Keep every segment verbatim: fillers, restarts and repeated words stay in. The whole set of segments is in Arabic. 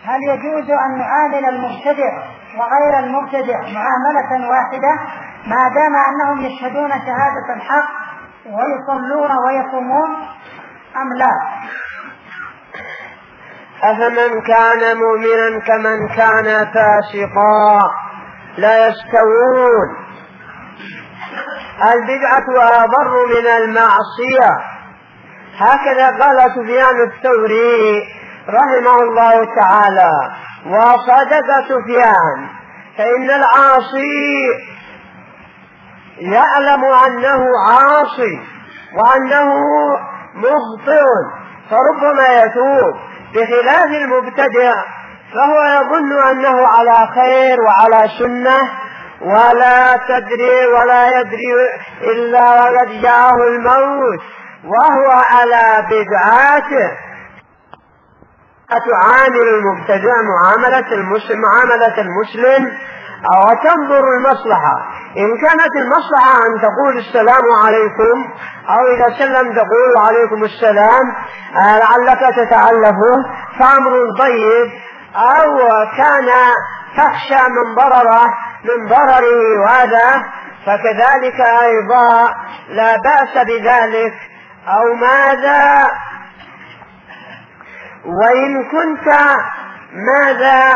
هل يجوز أن نعامل المبتدع وغير المبتدع معاملة واحدة ما دام أنهم يشهدون شهادة الحق ويصلون ويصومون أم لا؟ أفمن كان مؤمنا كمن كان فاسقا لا يستوون. البدعة أضر من المعصية، هكذا قال سفيان الثوري رحمه الله تعالى، وصدق سفيان، فإن العاصي يعلم أنه عاصي وأنه مخطئ فربما يتوب، بخلاف المبتدع فهو يظن أنه على خير وعلى سنة ولا تدري ولا يدري إلا وقد جاءه الموت وهو على بدعاته. تعامل المبتدع معاملة المسلم معاملة المسلم أو تنظر المصلحة، إن كانت المصلحة أن تقول السلام عليكم أو إذا سلم تقول عليكم السلام لعلك تتعلفه فأمر طيب، أو كان تخشى من ضرره من ضرره وهذا فكذلك أيضا لا بأس بذلك. أو ماذا وإن كنت ماذا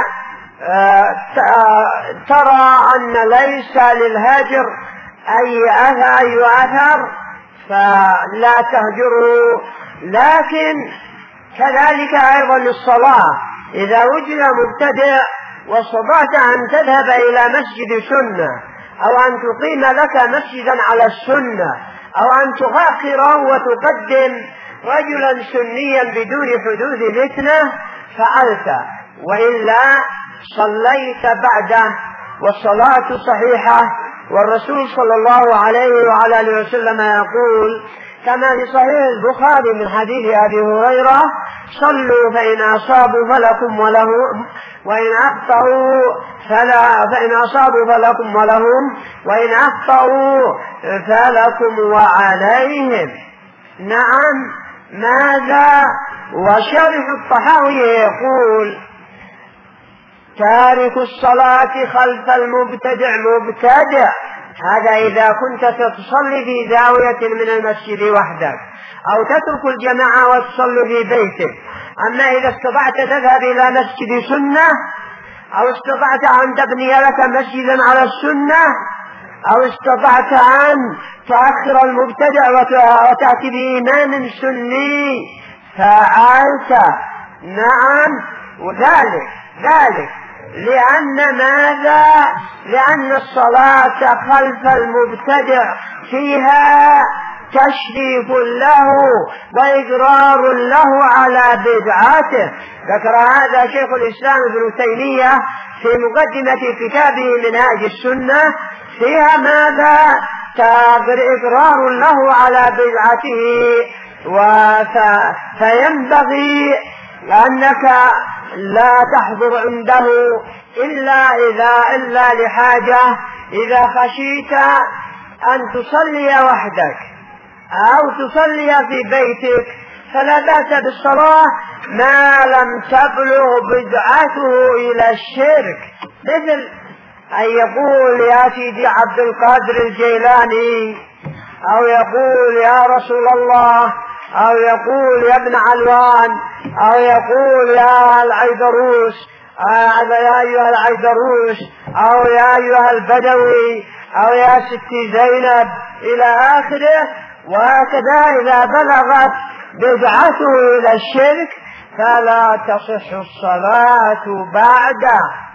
ترى أن ليس للهاجر أي أثر فلا تهجره، لكن كذلك أيضا الصلاة، إذا وجد مبتدع واستطعت أن تذهب إلى مسجد سنة أو أن تقيم لك مسجدا على السنة أو أن تؤخر وتقدم رجلا سنيا بدون حدوث فتنة فعلت، وإلا صليت بعده والصلاة صحيحة. والرسول صلى الله عليه وعلى آله وسلم يقول كما في صحيح البخاري من حديث أبي هريرة: صلوا فإن أصابوا فلكم ولهم وإن أخطأوا فلا فإن أصابوا فلكم ولهم وإن أخطأوا فلكم وعليهم. نعم، ماذا؟ وشرح الطحاوي يقول: تارك الصلاة خلف المبتدع مبتدع، هذا إذا كنت تصلي في زاوية من المسجد وحدك أو تترك الجماعة وتصلي في بيتك. أما إذا استطعت تذهب إلى مسجد سنة أو استطعت أن تبني لك مسجدا على السنة أو استطعت أن تؤخر المبتدع وتأتي بإمام سني فعلت. نعم، وذلك ذلك لأن ماذا؟ لأن الصلاة خلف المبتدع فيها تشريف له وإقرار له على بدعاته. ذكر هذا شيخ الإسلام ابن تيمية في مقدمة كتابه منهاج السنة، فيها ماذا؟ إقرار له على بدعته. فينبغي أنك لا تحضر عنده إلا إذا إلا لحاجة، إذا خشيت أن تصلي وحدك أو تصلي في بيتك فلا بأس بالصلاة ما لم تبلغ بدعته إلى الشرك، مثل أن يقول يا سيدي عبد القادر الجيلاني أو يقول يا رسول الله أو يقول يا ابن علوان أو يقول يا العيدروس يا أيها العيدروس أو يا أيها البدوي أو يا ستي زينب إلى آخره. وهكذا إذا بلغت بدعته إلى الشرك فلا تصح الصلاة بعده.